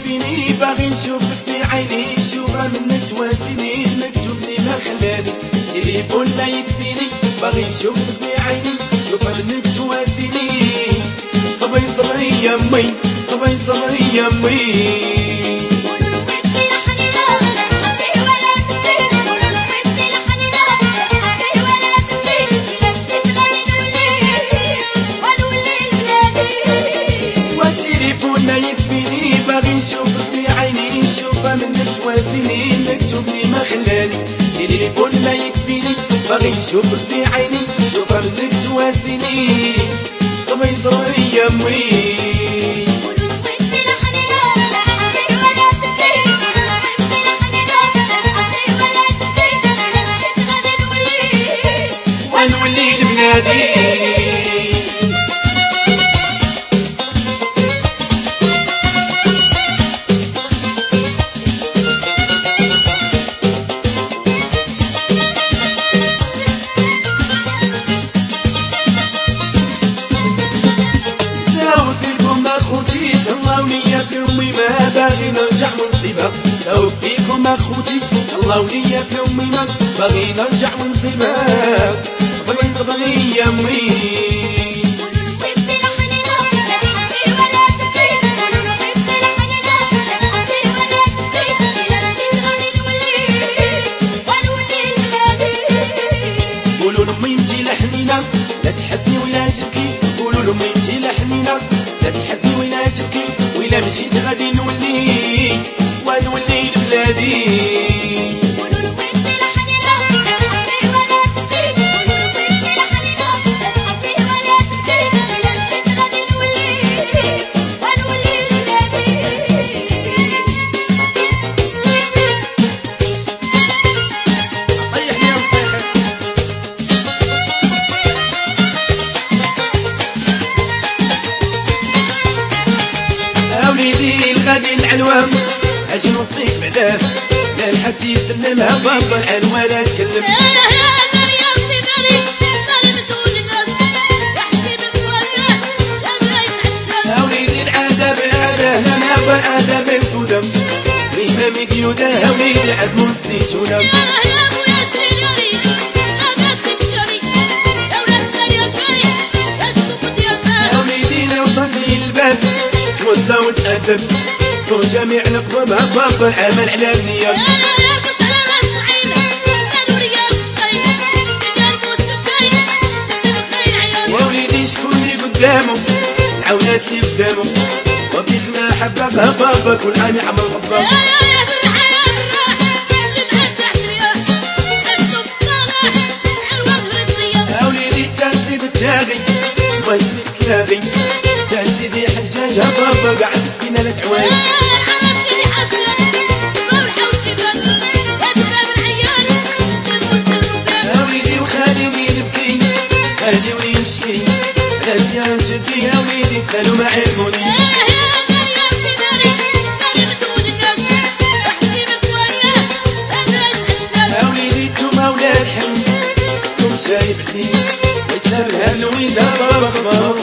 يكفيني باغي نشوفك في عيني شوفها من تواسيني مكتوب لي ما خلاني تليفون لا يكفيني باغي نشوفك في عيني شوفها من تواسيني صبري صبري يا مي صبري صبري يا مي نشوفك في عيني نشوفها من تواسيني مكتوب لي ما خلاني تليفون لا يكفيني باغي نشوفك في عيني نشوفها من تواسيني صبري صبري يا مي ونولي لبلادي باغي نرجع ونصيبها لو فيكم اخوتي الله وليا في امي ما باغي نرجع ونصيبها صبري صبري يا امي قولوا لامي انتي لحنينه لا تحزني ولا تبكي قولوا لامي انتي لحنينه لا تحزني ولا تبكي وإلا مشيت غادي نولي ونولي لبلادي غادي العلوام اجي نوصيك بعداه لا لحد يسلمها بابا العنوان لا تكلم يا وليدي العذاب عذاب انا بالعذاب القدم ريفه مقيوده وليدي العذب والزيتونه يا وليدي لو صرتي الباب توزى وتأدب طول جميع نقومها بابا العمل على النية ووليدي شكون اللي قدامه العونات اللي قدامه وبيك ما حببها بابا كل عام يعمل خباب يا وليدي التنسيد التاغي واش تلاغي تنسيدي حجاجها بابا قاعد مسكينة لا تعوان يا وليدي وخليني نبكي اهديوني نشكي على زيان جدي يا وليدي سالوا ما عرفوني يا وليدي انتوما ولاد حمد انتم شايب حنين ويسلم هالويدة بابا